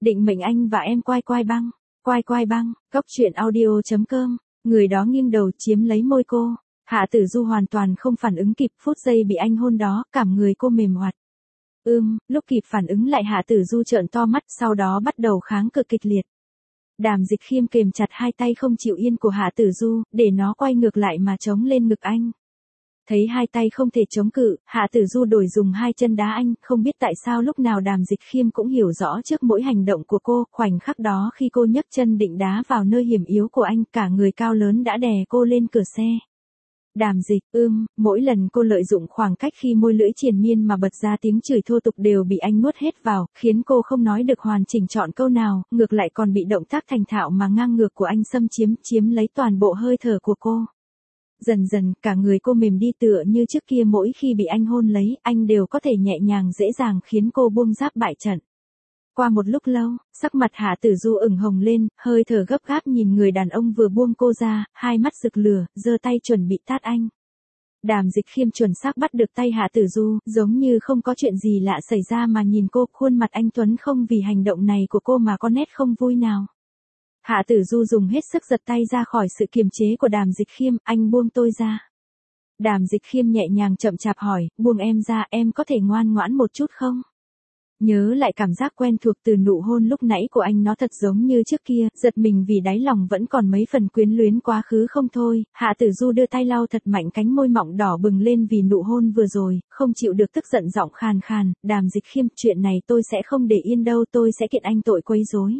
định mệnh anh và em quai quai băng. Quai quai băng, Cóc truyện audio.com, người đó nghiêng đầu chiếm lấy môi cô. Hạ Tử Du hoàn toàn không phản ứng kịp, phút giây bị anh hôn đó, cảm người cô mềm oặt. Lúc kịp phản ứng lại Hạ Tử Du trợn to mắt, sau đó bắt đầu kháng cự kịch liệt. Đàm Dịch Khiêm kềm chặt hai tay không chịu yên của Hạ Tử Du, để nó quay ngược lại mà chống lên ngực anh. Thấy hai tay không thể chống cự, Hạ Tử Du đổi dùng hai chân đá anh, không biết tại sao lúc nào Đàm Dịch Khiêm cũng hiểu rõ trước mỗi hành động của cô, khoảnh khắc đó khi cô nhấc chân định đá vào nơi hiểm yếu của anh, cả người cao lớn đã đè cô lên cửa xe. Đàm Dịch, mỗi lần cô lợi dụng khoảng cách khi môi lưỡi triền miên mà bật ra tiếng chửi thô tục đều bị anh nuốt hết vào, khiến cô không nói được hoàn chỉnh trọn câu nào, ngược lại còn bị động tác thành thạo mà ngang ngược của anh xâm chiếm lấy toàn bộ hơi thở của cô. Dần dần, cả người cô mềm đi tựa như trước kia mỗi khi bị anh hôn lấy, anh đều có thể nhẹ nhàng dễ dàng khiến cô buông giáp bại trận. Qua một lúc lâu, sắc mặt Hạ Tử Du ửng hồng lên, hơi thở gấp gáp nhìn người đàn ông vừa buông cô ra, hai mắt rực lửa, giơ tay chuẩn bị tát anh. Đàm Dịch Khiêm chuẩn xác bắt được tay Hạ Tử Du, giống như không có chuyện gì lạ xảy ra mà nhìn cô, khuôn mặt anh tuấn không vì hành động này của cô mà có nét không vui nào. Hạ Tử Du dùng hết sức giật tay ra khỏi sự kiềm chế của Đàm Dịch Khiêm, anh buông tôi ra. Đàm Dịch Khiêm nhẹ nhàng chậm chạp hỏi, buông em ra, em có thể ngoan ngoãn một chút không? Nhớ lại cảm giác quen thuộc từ nụ hôn lúc nãy của anh, nó thật giống như trước kia, giật mình vì đáy lòng vẫn còn mấy phần quyến luyến quá khứ không thôi. Hạ Tử Du đưa tay lau thật mạnh cánh môi mọng đỏ bừng lên vì nụ hôn vừa rồi, không chịu được tức giận giọng khàn khàn, Đàm Dịch Khiêm, chuyện này tôi sẽ không để yên đâu, tôi sẽ kiện anh tội quấy rối.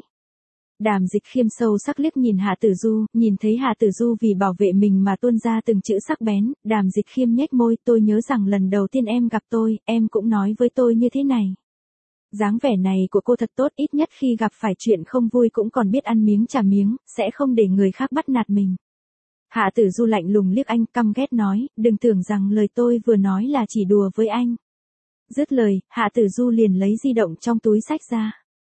Đàm Dịch Khiêm sâu sắc liếc nhìn Hạ Tử Du, nhìn thấy Hạ Tử Du vì bảo vệ mình mà tuôn ra từng chữ sắc bén, Đàm Dịch Khiêm nhếch môi, tôi nhớ rằng lần đầu tiên em gặp tôi, em cũng nói với tôi như thế này. Dáng vẻ này của cô thật tốt, ít nhất khi gặp phải chuyện không vui cũng còn biết ăn miếng trả miếng, sẽ không để người khác bắt nạt mình. Hạ Tử Du lạnh lùng liếc anh, căm ghét nói, đừng tưởng rằng lời tôi vừa nói là chỉ đùa với anh. Dứt lời, Hạ Tử Du liền lấy di động trong túi xách ra.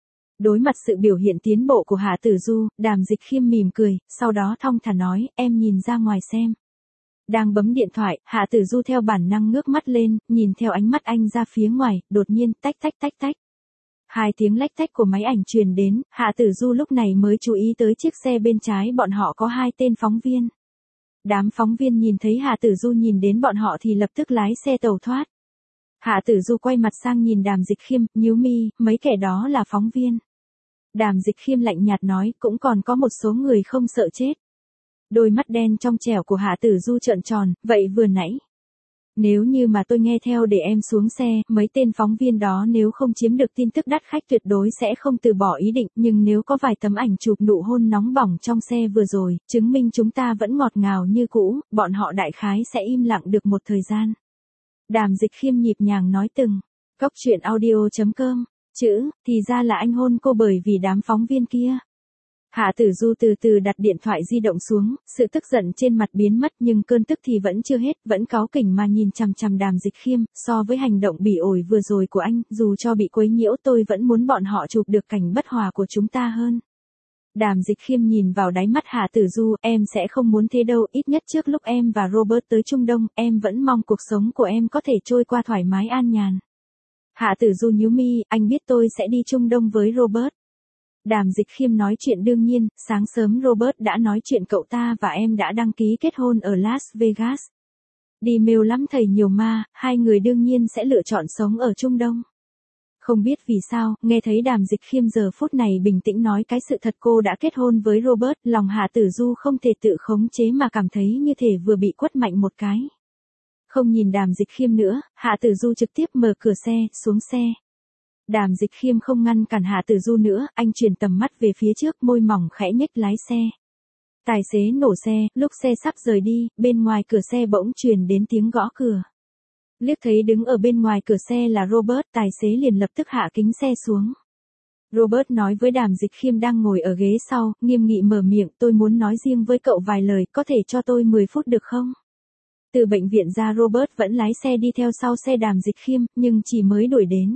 Đối mặt sự biểu hiện tiến bộ của Hạ Tử Du, Đàm Dịch Khiêm mỉm cười, sau đó thong thả nói, em nhìn ra ngoài xem. Đang bấm điện thoại, Hạ Tử Du theo bản năng ngước mắt lên, nhìn theo ánh mắt anh ra phía ngoài, đột nhiên, tách tách tách tách. Hai tiếng lách tách của máy ảnh truyền đến, Hạ Tử Du lúc này mới chú ý tới chiếc xe bên trái bọn họ có hai tên phóng viên. Đám phóng viên nhìn thấy Hạ Tử Du nhìn đến bọn họ thì lập tức lái xe tẩu thoát. Hạ Tử Du quay mặt sang nhìn Đàm Dịch Khiêm, nhíu mi, mấy kẻ đó là phóng viên. Đàm Dịch Khiêm lạnh nhạt nói, cũng còn có một số người không sợ chết. Đôi mắt đen trong trẻo của Hạ Tử Du trợn tròn, vậy vừa nãy. Nếu như mà tôi nghe theo để em xuống xe, mấy tên phóng viên đó nếu không chiếm được tin tức đắt khách tuyệt đối sẽ không từ bỏ ý định, nhưng nếu có vài tấm ảnh chụp nụ hôn nóng bỏng trong xe vừa rồi, chứng minh chúng ta vẫn ngọt ngào như cũ, bọn họ đại khái sẽ im lặng được một thời gian. Đàm Dịch Khiêm nhịp nhàng nói từng. Cóc truyện audio.com, thì ra là anh hôn cô bởi vì đám phóng viên kia. Hạ Tử Du từ từ đặt điện thoại di động xuống, sự tức giận trên mặt biến mất nhưng cơn tức thì vẫn chưa hết, vẫn cáu kỉnh mà nhìn chằm chằm Đàm Dịch Khiêm, so với hành động bỉ ổi vừa rồi của anh, dù cho bị quấy nhiễu tôi vẫn muốn bọn họ chụp được cảnh bất hòa của chúng ta hơn. Đàm Dịch Khiêm nhìn vào đáy mắt Hạ Tử Du, em sẽ không muốn thế đâu, ít nhất trước lúc em và Robert tới Trung Đông, em vẫn mong cuộc sống của em có thể trôi qua thoải mái an nhàn. Hạ Tử Du nhíu mi, anh biết tôi sẽ đi Trung Đông với Robert. Đàm Dịch Khiêm nói chuyện đương nhiên, sáng sớm Robert đã nói chuyện cậu ta và em đã đăng ký kết hôn ở Las Vegas. Đi mêu lắm thầy nhiều ma, hai người đương nhiên sẽ lựa chọn sống ở Trung Đông. Không biết vì sao, nghe thấy Đàm Dịch Khiêm giờ phút này bình tĩnh nói cái sự thật cô đã kết hôn với Robert, lòng Hạ Tử Du không thể tự khống chế mà cảm thấy như thể vừa bị quất mạnh một cái. Không nhìn Đàm Dịch Khiêm nữa, Hạ Tử Du trực tiếp mở cửa xe, xuống xe. Đàm Dịch Khiêm không ngăn cản Hạ Tử Du nữa, anh chuyển tầm mắt về phía trước, môi mỏng khẽ nhếch lái xe. Tài xế nổ xe, lúc xe sắp rời đi, bên ngoài cửa xe bỗng truyền đến tiếng gõ cửa. Liếc thấy đứng ở bên ngoài cửa xe là Robert, tài xế liền lập tức hạ kính xe xuống. Robert nói với Đàm Dịch Khiêm đang ngồi ở ghế sau, nghiêm nghị mở miệng, tôi muốn nói riêng với cậu vài lời, có thể cho tôi 10 phút được không? Từ bệnh viện ra Robert vẫn lái xe đi theo sau xe Đàm Dịch Khiêm, nhưng chỉ mới đuổi đến.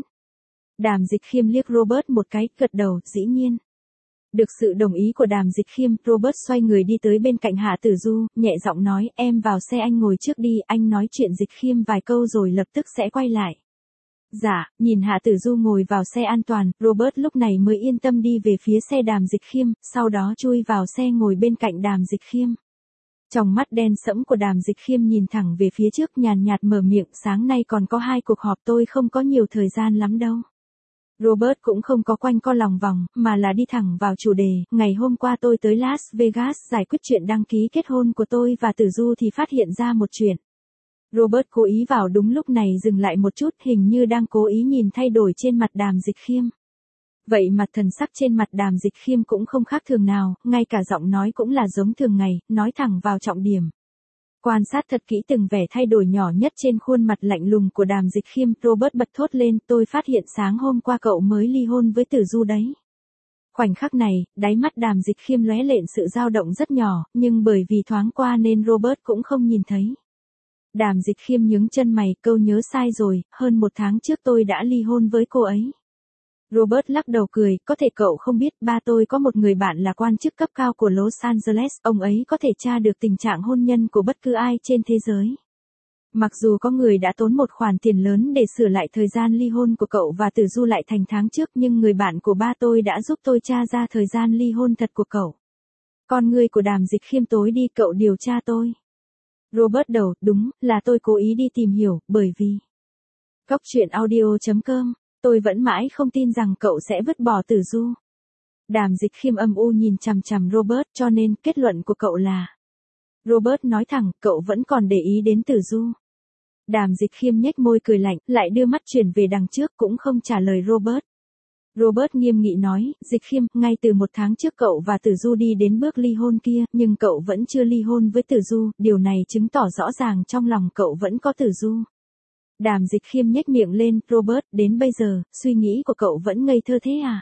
Đàm Dịch Khiêm liếc Robert một cái, gật đầu, dĩ nhiên. Được sự đồng ý của Đàm Dịch Khiêm, Robert xoay người đi tới bên cạnh Hạ Tử Du, nhẹ giọng nói, em vào xe anh ngồi trước đi, anh nói chuyện Dịch Khiêm vài câu rồi lập tức sẽ quay lại. Dạ, nhìn Hạ Tử Du ngồi vào xe an toàn, Robert lúc này mới yên tâm đi về phía xe Đàm Dịch Khiêm, sau đó chui vào xe ngồi bên cạnh Đàm Dịch Khiêm. Trong mắt đen sẫm của Đàm Dịch Khiêm nhìn thẳng về phía trước nhàn nhạt mở miệng, sáng nay còn có 2 cuộc họp, tôi không có nhiều thời gian lắm đâu. Robert cũng không có quanh co lòng vòng, mà là đi thẳng vào chủ đề, ngày hôm qua tôi tới Las Vegas giải quyết chuyện đăng ký kết hôn của tôi và Tử Du thì phát hiện ra một chuyện. Robert cố ý vào đúng lúc này dừng lại một chút, hình như đang cố ý nhìn thay đổi trên mặt Đàm Dịch Khiêm. Vậy mặt thần sắc trên mặt Đàm Dịch Khiêm cũng không khác thường nào, ngay cả giọng nói cũng là giống thường ngày, nói thẳng vào trọng điểm. Quan sát thật kỹ từng vẻ thay đổi nhỏ nhất trên khuôn mặt lạnh lùng của Đàm Dịch Khiêm, Robert bật thốt lên, tôi phát hiện sáng hôm qua cậu mới ly hôn với Tử Du đấy. Khoảnh khắc này, đáy mắt Đàm Dịch Khiêm lóe lên sự dao động rất nhỏ, nhưng bởi vì thoáng qua nên Robert cũng không nhìn thấy. Đàm Dịch Khiêm nhướng chân mày, câu nhớ sai rồi, hơn 1 tháng trước tôi đã ly hôn với cô ấy. Robert lắc đầu cười, có thể cậu không biết, ba tôi có một người bạn là quan chức cấp cao của Los Angeles, ông ấy có thể tra được tình trạng hôn nhân của bất cứ ai trên thế giới. Mặc dù có người đã tốn một khoản tiền lớn để sửa lại thời gian ly hôn của cậu và Tử Du lại thành tháng trước, nhưng người bạn của ba tôi đã giúp tôi tra ra thời gian ly hôn thật của cậu. Con người của Đàm Dịch Khiêm tối đi, cậu điều tra tôi. Robert đầu, đúng, là tôi cố ý đi tìm hiểu, bởi vì... Cốc truyện audio.com, tôi vẫn mãi không tin rằng cậu sẽ vứt bỏ Tử Du. Đàm Dịch Khiêm âm u nhìn chằm chằm Robert, cho nên kết luận của cậu là... Robert nói thẳng, cậu vẫn còn để ý đến Tử Du. Đàm Dịch Khiêm nhếch môi cười lạnh, lại đưa mắt chuyển về đằng trước cũng không trả lời Robert. Robert nghiêm nghị nói, Dịch Khiêm, ngay từ 1 tháng trước cậu và Tử Du đi đến bước ly hôn kia, nhưng cậu vẫn chưa ly hôn với Tử Du, điều này chứng tỏ rõ ràng trong lòng cậu vẫn có Tử Du. Đàm Dịch Khiêm nhếch miệng lên, Robert, đến bây giờ, suy nghĩ của cậu vẫn ngây thơ thế à?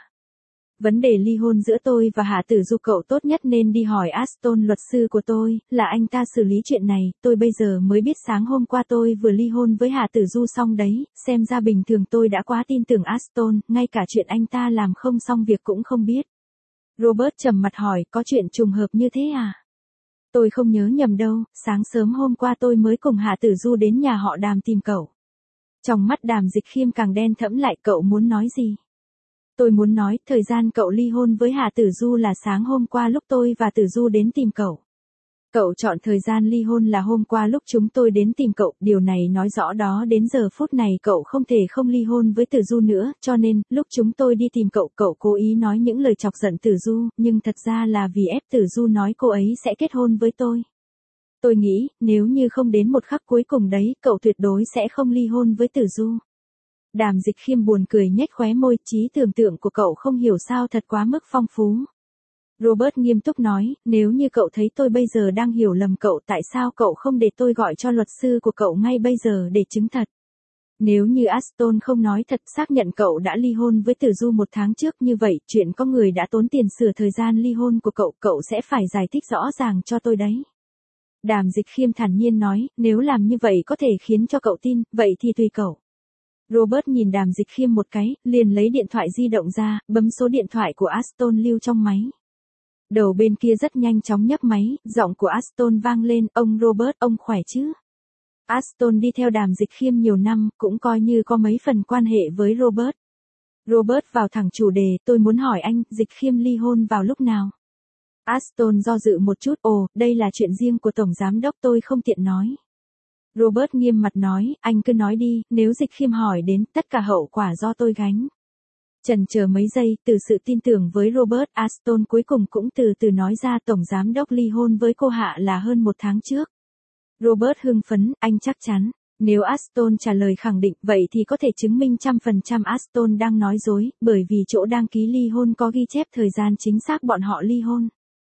Vấn đề ly hôn giữa tôi và Hạ Tử Du cậu tốt nhất nên đi hỏi Aston, luật sư của tôi, là anh ta xử lý chuyện này, tôi bây giờ mới biết sáng hôm qua tôi vừa ly hôn với Hạ Tử Du xong đấy, xem ra bình thường tôi đã quá tin tưởng Aston, ngay cả chuyện anh ta làm không xong việc cũng không biết. Robert trầm mặt hỏi, có chuyện trùng hợp như thế à? Tôi không nhớ nhầm đâu, sáng sớm hôm qua tôi mới cùng Hạ Tử Du đến nhà họ Đàm tìm cậu. Trong mắt Đàm Dịch Khiêm càng đen thẫm lại, cậu muốn nói gì? Tôi muốn nói, thời gian cậu ly hôn với Hạ Tử Du là sáng hôm qua lúc tôi và Tử Du đến tìm cậu. Cậu chọn thời gian ly hôn là hôm qua lúc chúng tôi đến tìm cậu, điều này nói rõ đó đến giờ phút này cậu không thể không ly hôn với Tử Du nữa, cho nên, lúc chúng tôi đi tìm cậu, cậu cố ý nói những lời chọc giận Tử Du, nhưng thật ra là vì ép Tử Du nói cô ấy sẽ kết hôn với tôi. Tôi nghĩ, nếu như không đến một khắc cuối cùng đấy, cậu tuyệt đối sẽ không ly hôn với Tử Du. Đàm Dịch Khiêm buồn cười nhếch khóe môi, trí tưởng tượng của cậu không hiểu sao thật quá mức phong phú. Robert nghiêm túc nói, nếu như cậu thấy tôi bây giờ đang hiểu lầm cậu, tại sao cậu không để tôi gọi cho luật sư của cậu ngay bây giờ để chứng thật? Nếu như Aston không nói thật, xác nhận cậu đã ly hôn với Tử Du 1 tháng trước, như vậy, chuyện có người đã tốn tiền sửa thời gian ly hôn của cậu, cậu sẽ phải giải thích rõ ràng cho tôi đấy. Đàm Dịch Khiêm thản nhiên nói, nếu làm như vậy có thể khiến cho cậu tin, vậy thì tùy cậu. Robert nhìn Đàm Dịch Khiêm một cái, liền lấy điện thoại di động ra, bấm số điện thoại của Aston lưu trong máy. Đầu bên kia rất nhanh chóng nhấc máy, giọng của Aston vang lên, ông Robert, ông khỏe chứ? Aston đi theo Đàm Dịch Khiêm nhiều năm, cũng coi như có mấy phần quan hệ với Robert. Robert vào thẳng chủ đề, tôi muốn hỏi anh, Dịch Khiêm ly hôn vào lúc nào? Aston do dự một chút, đây là chuyện riêng của Tổng Giám đốc, tôi không tiện nói. Robert nghiêm mặt nói, anh cứ nói đi, nếu Dịch Khiêm hỏi đến, tất cả hậu quả do tôi gánh. Chần chờ mấy giây, từ sự tin tưởng với Robert, Aston cuối cùng cũng từ từ nói ra Tổng Giám đốc ly hôn với cô Hạ là hơn 1 tháng trước. Robert hưng phấn, anh chắc chắn. Nếu Aston trả lời khẳng định, vậy thì có thể chứng minh 100% Aston đang nói dối, bởi vì chỗ đăng ký ly hôn có ghi chép thời gian chính xác bọn họ ly hôn.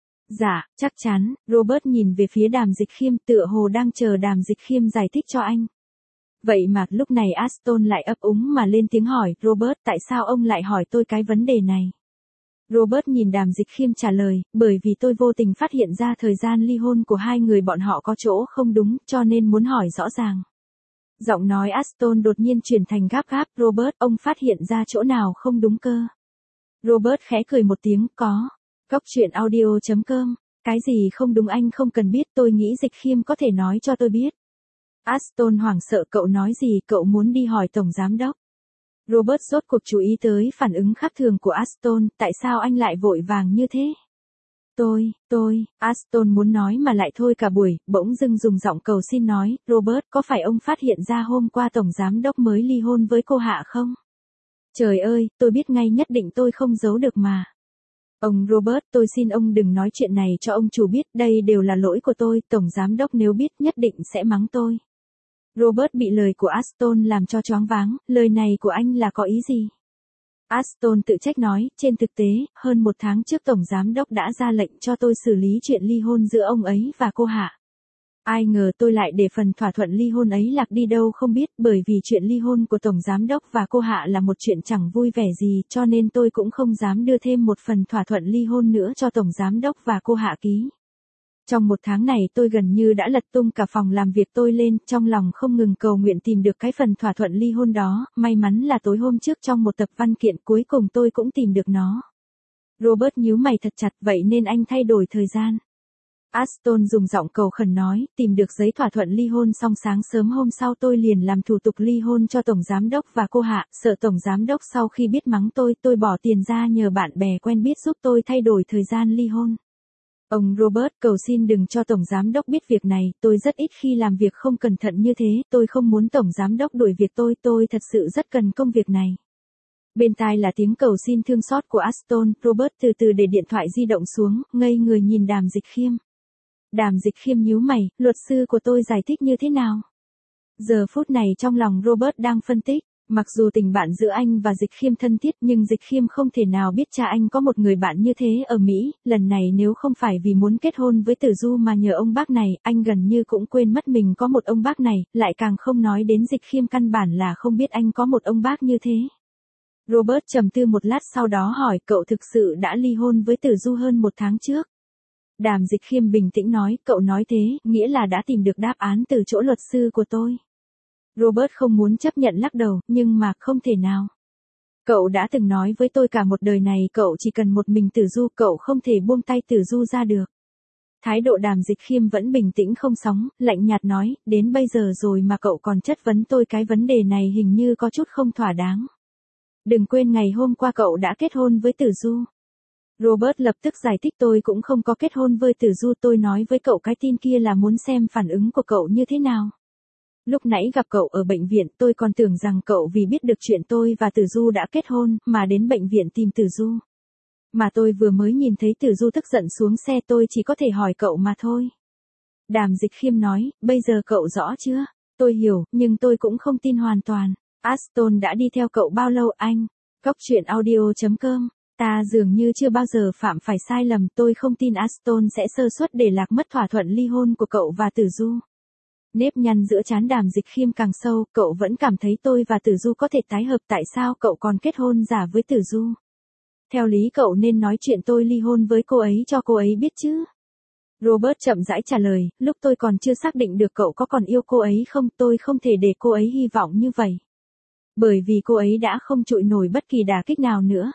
Dạ, chắc chắn, Robert nhìn về phía Đàm Dịch Khiêm, tựa hồ đang chờ Đàm Dịch Khiêm giải thích cho anh. Vậy mà, lúc này Aston lại ấp úng mà lên tiếng hỏi, Robert, tại sao ông lại hỏi tôi cái vấn đề này? Robert nhìn Đàm Dịch Khiêm trả lời, bởi vì tôi vô tình phát hiện ra thời gian ly hôn của hai người bọn họ có chỗ không đúng, cho nên muốn hỏi rõ ràng. Giọng nói Aston đột nhiên chuyển thành gấp gáp, Robert, ông phát hiện ra chỗ nào không đúng cơ? Robert khẽ cười một tiếng, có. Cốc truyện audio.com, cái gì không đúng anh không cần biết, tôi nghĩ Dịch Khiêm có thể nói cho tôi biết. Aston hoảng sợ, cậu nói gì, cậu muốn đi hỏi Tổng Giám đốc. Robert rốt cuộc chú ý tới phản ứng khác thường của Aston, tại sao anh lại vội vàng như thế? Aston muốn nói mà lại thôi cả buổi, bỗng dưng dùng giọng cầu xin nói, Robert, có phải ông phát hiện ra hôm qua tổng giám đốc mới ly hôn với cô Hạ không? Trời ơi, tôi biết ngay, nhất định tôi không giấu được mà. Ông Robert, tôi xin ông đừng nói chuyện này cho ông chủ biết, đây đều là lỗi của tôi, tổng giám đốc nếu biết nhất định sẽ mắng tôi. Robert bị lời của Aston làm cho choáng váng, lời này của anh là có ý gì? Aston tự trách nói, trên thực tế, hơn 1 tháng trước tổng giám đốc đã ra lệnh cho tôi xử lý chuyện ly hôn giữa ông ấy và cô Hạ. Ai ngờ tôi lại để phần thỏa thuận ly hôn ấy lạc đi đâu không biết, bởi vì chuyện ly hôn của tổng giám đốc và cô Hạ là một chuyện chẳng vui vẻ gì, cho nên tôi cũng không dám đưa thêm một phần thỏa thuận ly hôn nữa cho tổng giám đốc và cô Hạ ký. Trong 1 tháng này tôi gần như đã lật tung cả phòng làm việc tôi lên, trong lòng không ngừng cầu nguyện tìm được cái phần thỏa thuận ly hôn đó, may mắn là tối hôm trước trong một tập văn kiện cuối cùng tôi cũng tìm được nó. Robert nhíu mày thật chặt, vậy nên anh thay đổi thời gian. Aston dùng giọng cầu khẩn nói, tìm được giấy thỏa thuận ly hôn xong sáng sớm hôm sau tôi liền làm thủ tục ly hôn cho tổng giám đốc và cô Hạ, sợ tổng giám đốc sau khi biết mắng tôi bỏ tiền ra nhờ bạn bè quen biết giúp tôi thay đổi thời gian ly hôn. Ông Robert, cầu xin đừng cho tổng giám đốc biết việc này, tôi rất ít khi làm việc không cẩn thận như thế, tôi không muốn tổng giám đốc đuổi việc tôi thật sự rất cần công việc này. Bên tai là tiếng cầu xin thương xót của Aston, Robert từ từ để điện thoại di động xuống, ngây người nhìn Đàm Dịch Khiêm. Đàm Dịch Khiêm nhíu mày, luật sư của tôi giải thích như thế nào? Giờ phút này trong lòng Robert đang phân tích, mặc dù tình bạn giữa anh và Dịch Khiêm thân thiết nhưng Dịch Khiêm không thể nào biết cha anh có một người bạn như thế ở Mỹ, lần này nếu không phải vì muốn kết hôn với Tử Du mà nhờ ông bác này, anh gần như cũng quên mất mình có một ông bác này, lại càng không nói đến Dịch Khiêm căn bản là không biết anh có một ông bác như thế. Robert trầm tư một lát sau đó hỏi, cậu thực sự đã ly hôn với Tử Du hơn 1 tháng trước? Đàm Dịch Khiêm bình tĩnh nói, cậu nói thế, nghĩa là đã tìm được đáp án từ chỗ luật sư của tôi. Robert không muốn chấp nhận lắc đầu, nhưng mà không thể nào. Cậu đã từng nói với tôi cả một đời này cậu chỉ cần một mình Tử Du, cậu không thể buông tay Tử Du ra được. Thái độ Đàm Dịch Khiêm vẫn bình tĩnh không sóng, lạnh nhạt nói, đến bây giờ rồi mà cậu còn chất vấn tôi, cái vấn đề này hình như có chút không thỏa đáng. Đừng quên ngày hôm qua cậu đã kết hôn với Tử Du. Robert lập tức giải thích, tôi cũng không có kết hôn với Tử Du, tôi nói với cậu cái tin kia là muốn xem phản ứng của cậu như thế nào. Lúc nãy gặp cậu ở bệnh viện tôi còn tưởng rằng cậu vì biết được chuyện tôi và Tử Du đã kết hôn mà đến bệnh viện tìm Tử Du. Mà tôi vừa mới nhìn thấy Tử Du tức giận xuống xe, tôi chỉ có thể hỏi cậu mà thôi. Đàm Dịch Khiêm nói, bây giờ cậu rõ chưa? Tôi hiểu, nhưng tôi cũng không tin hoàn toàn. Aston đã đi theo cậu bao lâu anh? Cóc truyện audio.com. Ta dường như chưa bao giờ phạm phải sai lầm, tôi không tin Aston sẽ sơ suất để lạc mất thỏa thuận ly hôn của cậu và Tử Du. Nếp nhăn giữa trán Đàm Dịch Khiêm càng sâu, cậu vẫn cảm thấy tôi và Tử Du có thể tái hợp, tại sao cậu còn kết hôn giả với Tử Du? Theo lý cậu nên nói chuyện tôi ly hôn với cô ấy cho cô ấy biết chứ. Robert chậm rãi trả lời, lúc tôi còn chưa xác định được cậu có còn yêu cô ấy không, tôi không thể để cô ấy hy vọng như vậy. Bởi vì cô ấy đã không chịu nổi bất kỳ đả kích nào nữa.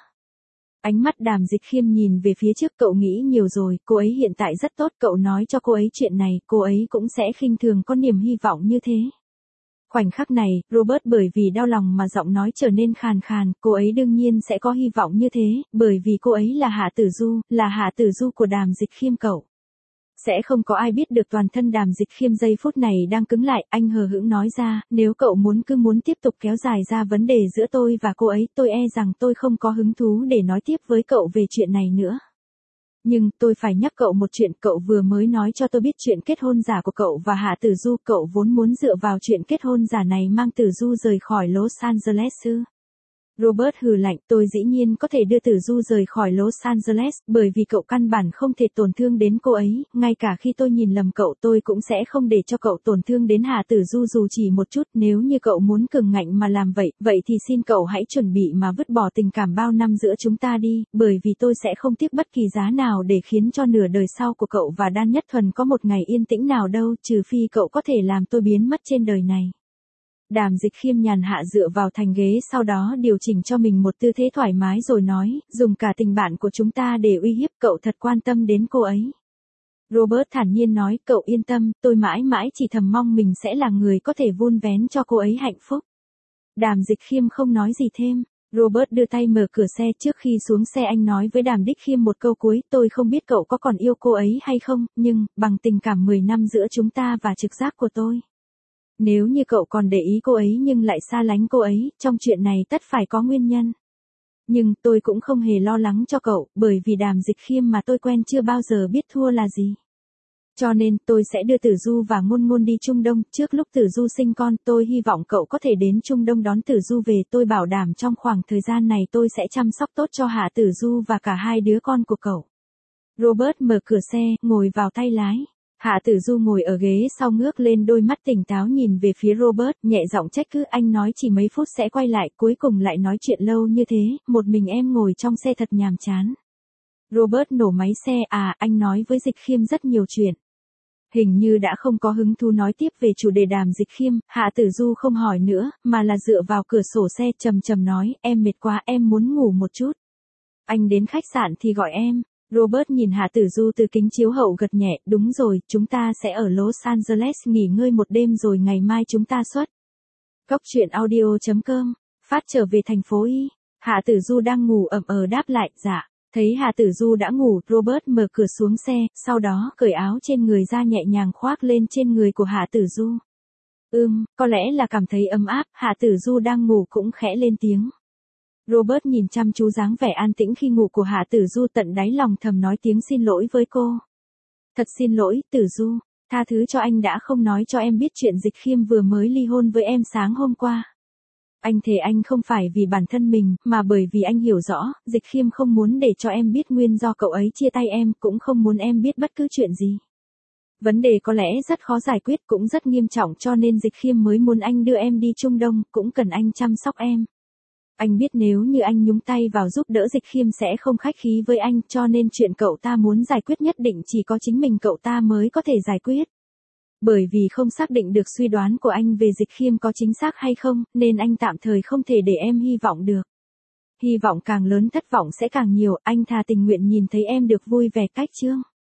Ánh mắt Đàm Dịch Khiêm nhìn về phía trước, cậu nghĩ nhiều rồi, cô ấy hiện tại rất tốt, cậu nói cho cô ấy chuyện này, cô ấy cũng sẽ khinh thường có niềm hy vọng như thế. Khoảnh khắc này, Robert bởi vì đau lòng mà giọng nói trở nên khàn khàn, cô ấy đương nhiên sẽ có hy vọng như thế, bởi vì cô ấy là Hạ Tử Du, là Hạ Tử Du của Đàm Dịch Khiêm cậu. Sẽ không có ai biết được. Toàn thân Đàm Dịch Khiêm giây phút này đang cứng lại, anh hờ hững nói ra, nếu cậu cứ muốn tiếp tục kéo dài ra vấn đề giữa tôi và cô ấy, tôi e rằng tôi không có hứng thú để nói tiếp với cậu về chuyện này nữa. Nhưng, tôi phải nhắc cậu một chuyện, cậu vừa mới nói cho tôi biết chuyện kết hôn giả của cậu và Hạ Tử Du, cậu vốn muốn dựa vào chuyện kết hôn giả này mang Tử Du rời khỏi Los Angeles ư? Robert hừ lạnh, tôi dĩ nhiên có thể đưa Tử Du rời khỏi Los Angeles, bởi vì cậu căn bản không thể tổn thương đến cô ấy, ngay cả khi tôi nhìn lầm cậu tôi cũng sẽ không để cho cậu tổn thương đến Hạ Tử Du dù chỉ một chút, nếu như cậu muốn cường ngạnh mà làm vậy, vậy thì xin cậu hãy chuẩn bị mà vứt bỏ tình cảm bao năm giữa chúng ta đi, bởi vì tôi sẽ không tiếc bất kỳ giá nào để khiến cho nửa đời sau của cậu và Đan Nhất Thuần có một ngày yên tĩnh nào đâu, trừ phi cậu có thể làm tôi biến mất trên đời này. Đàm Dịch Khiêm nhàn hạ dựa vào thành ghế, sau đó điều chỉnh cho mình một tư thế thoải mái rồi nói, dùng cả tình bạn của chúng ta để uy hiếp cậu, thật quan tâm đến cô ấy. Robert thản nhiên nói, cậu yên tâm, tôi mãi mãi chỉ thầm mong mình sẽ là người có thể vun vén cho cô ấy hạnh phúc. Đàm Dịch Khiêm không nói gì thêm. Robert đưa tay mở cửa xe, trước khi xuống xe anh nói với Đàm Đích Khiêm một câu cuối, tôi không biết cậu có còn yêu cô ấy hay không, nhưng, bằng tình cảm 10 năm giữa chúng ta và trực giác của tôi. Nếu như cậu còn để ý cô ấy nhưng lại xa lánh cô ấy, trong chuyện này tất phải có nguyên nhân. Nhưng tôi cũng không hề lo lắng cho cậu, bởi vì Đàm Dịch Khiêm mà tôi quen chưa bao giờ biết thua là gì. Cho nên, tôi sẽ đưa Tử Du và Ngôn Ngôn đi Trung Đông, trước lúc Tử Du sinh con, tôi hy vọng cậu có thể đến Trung Đông đón Tử Du về, tôi bảo đảm trong khoảng thời gian này tôi sẽ chăm sóc tốt cho Hạ Tử Du và cả hai đứa con của cậu. Robert mở cửa xe, ngồi vào tay lái. Hạ Tử Du ngồi ở ghế sau ngước lên đôi mắt tỉnh táo nhìn về phía Robert, nhẹ giọng trách cứ, anh nói chỉ mấy phút sẽ quay lại, cuối cùng lại nói chuyện lâu như thế, một mình em ngồi trong xe thật nhàm chán. Robert nổ máy xe, anh nói với Dịch Khiêm rất nhiều chuyện. Hình như đã không có hứng thú nói tiếp về chủ đề Đàm Dịch Khiêm, Hạ Tử Du không hỏi nữa, mà là dựa vào cửa sổ xe trầm trầm nói, em mệt quá, em muốn ngủ một chút. Anh đến khách sạn thì gọi em. Robert nhìn Hạ Tử Du từ kính chiếu hậu gật nhẹ, đúng rồi, chúng ta sẽ ở Los Angeles nghỉ ngơi một đêm rồi ngày mai chúng ta xuất. Cốc truyện audio.com, phát trở về thành phố Y. Hạ Tử Du đang ngủ ẩm đáp lại, dạ. Thấy Hạ Tử Du đã ngủ, Robert mở cửa xuống xe, sau đó cởi áo trên người ra nhẹ nhàng khoác lên trên người của Hạ Tử Du. Có lẽ là cảm thấy ấm áp, Hạ Tử Du đang ngủ cũng khẽ lên tiếng. Robert nhìn chăm chú dáng vẻ an tĩnh khi ngủ của Hạ Tử Du, tận đáy lòng thầm nói tiếng xin lỗi với cô. Thật xin lỗi, Tử Du, tha thứ cho anh đã không nói cho em biết chuyện Dịch Khiêm vừa mới ly hôn với em sáng hôm qua. Anh thề anh không phải vì bản thân mình, mà bởi vì anh hiểu rõ, Dịch Khiêm không muốn để cho em biết nguyên do cậu ấy chia tay em, cũng không muốn em biết bất cứ chuyện gì. Vấn đề có lẽ rất khó giải quyết, cũng rất nghiêm trọng, cho nên Dịch Khiêm mới muốn anh đưa em đi Trung Đông, cũng cần anh chăm sóc em. Anh biết nếu như anh nhúng tay vào giúp đỡ Dịch Khiêm sẽ không khách khí với anh, cho nên chuyện cậu ta muốn giải quyết nhất định chỉ có chính mình cậu ta mới có thể giải quyết. Bởi vì không xác định được suy đoán của anh về Dịch Khiêm có chính xác hay không, nên anh tạm thời không thể để em hy vọng được. Hy vọng càng lớn thất vọng sẽ càng nhiều, anh thà tình nguyện nhìn thấy em được vui vẻ cách chương.